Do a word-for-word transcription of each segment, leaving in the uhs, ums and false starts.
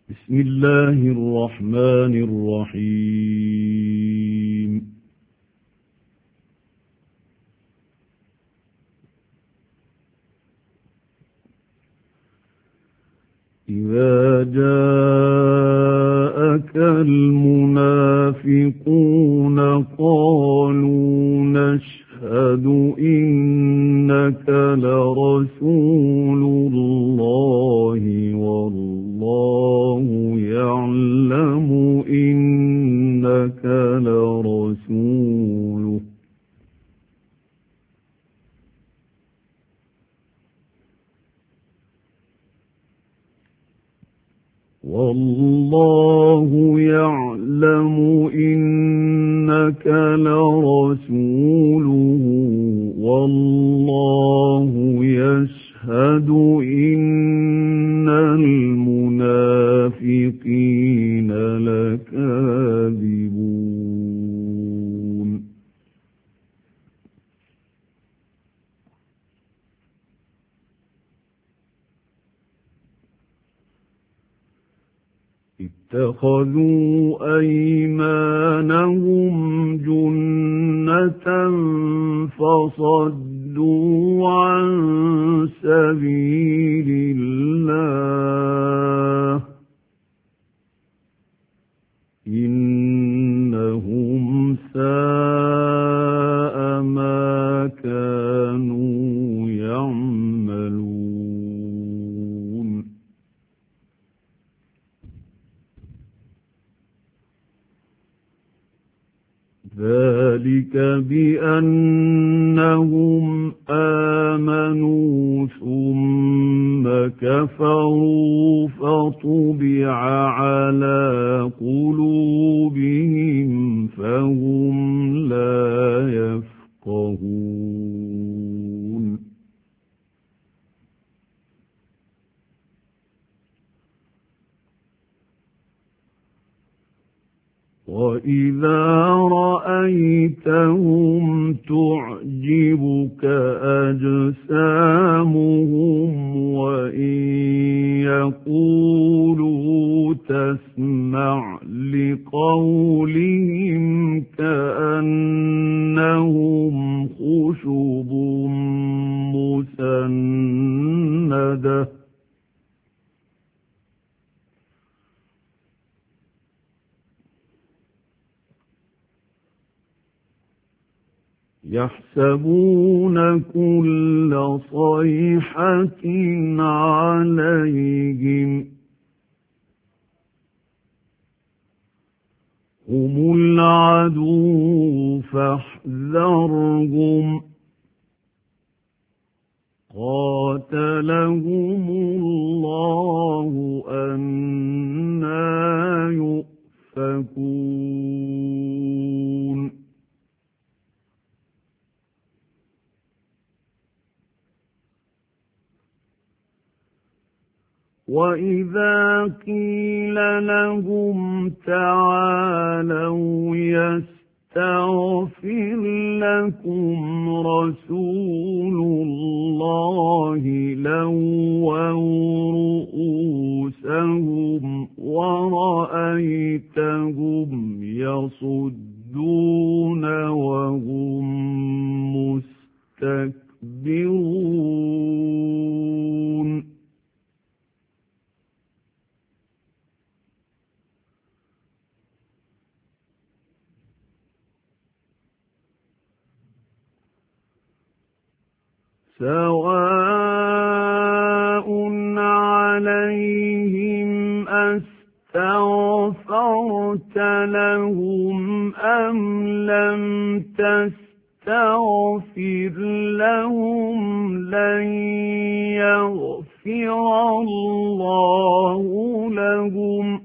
بسم الله الرحمن الرحيم إذا جاءك المنافقون قالوا نشهد إنك لرسول الله والله يعلم إنك لرسوله والله يعلم إنك لرسوله والله يشهد إن المنافقين لكاذبون اتخذوا أيمانهم جنة فصدوا عن سبيل الله إنهم ساء ما كانوا يعملون ذلك بأنهم آمنوا ثم كفروا فطبع على قلوبهم فهم لا يفقهون وإذا رأيتهم تعجبك أجسامهم وإن يقولوا تسمع لقولهم كأنهم خشب مسندة يحسبون كل صيحة عليهم هم العدو فاحذرهم قاتلهم الله أنى يؤفكون وإذا قيل لهم تعالوا يستغفر لكم رسول الله لووا رؤوسهم ورأيتهم يصدون وهم مستكبرون سواء عليهم أستغفرت لهم أم لم تستغفر لهم لن يغفر الله لهم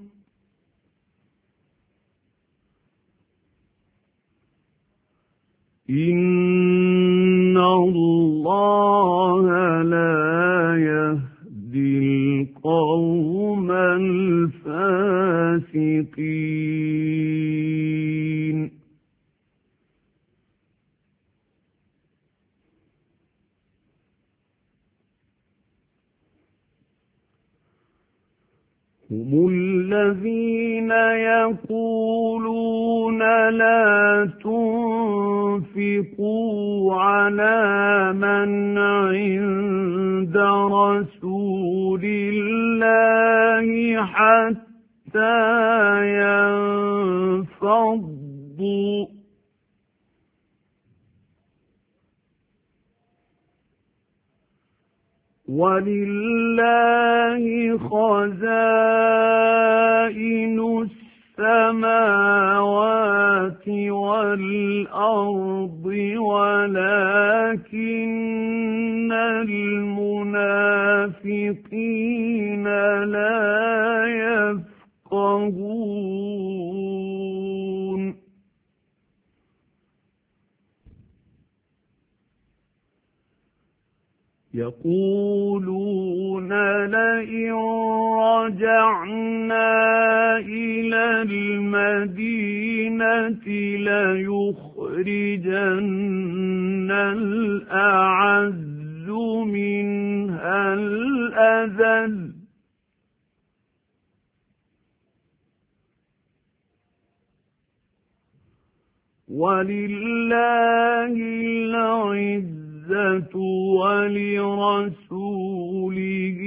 إن الله لا يهدي القوم الفاسقين هم الذين يقولون لا تنفقوا على من عند رسول الله حتى ينفضوا ولله خزائن السماوات والأرض ولكن المنافقين لا يفقهون يقولون لئن رجعنا إلى المدينة ليخرجن الأعز منها الأذل ولله العزة ولرسوله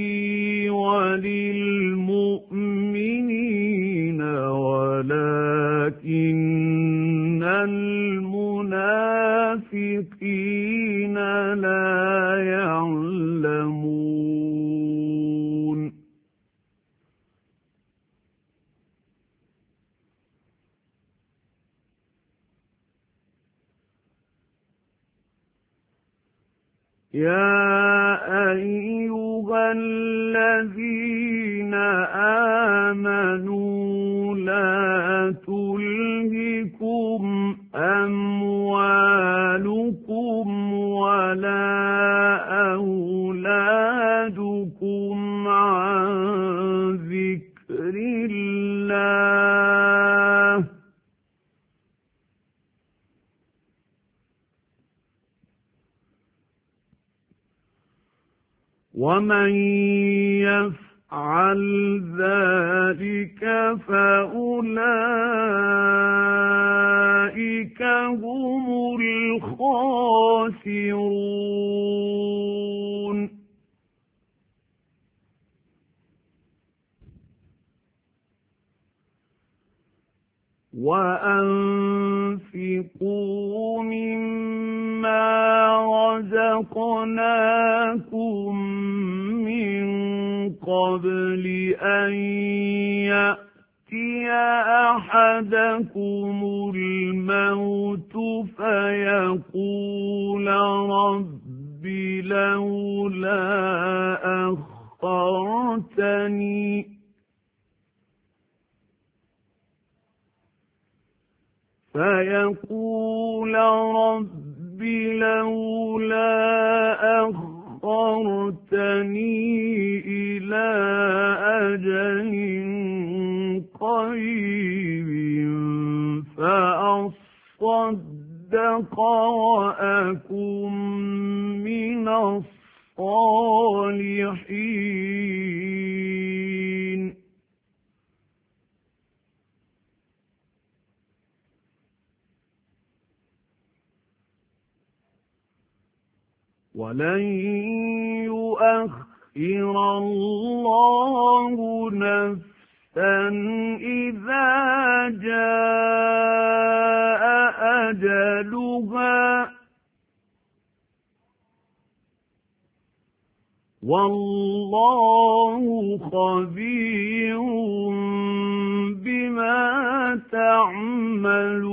وللمؤمنين ولكن المنافقين لا يعلمون يا أيها الذين آمنوا لا تلهكم أموالكم ولا أولادكم عن ذكر الله ومن يفعل ذلك فأولئك هم الخاسرون وأنفقوا مما رزقناكم من قبل أن يأتي أحدكم الموت فيقول رب لولا أخرتني فيقول رب لولا أخرتني إلى أجل قريب فأصدق وأكن من الصالحين ولن يؤخر الله نفسا إذا جاء أجلها والله خبير بما تعملون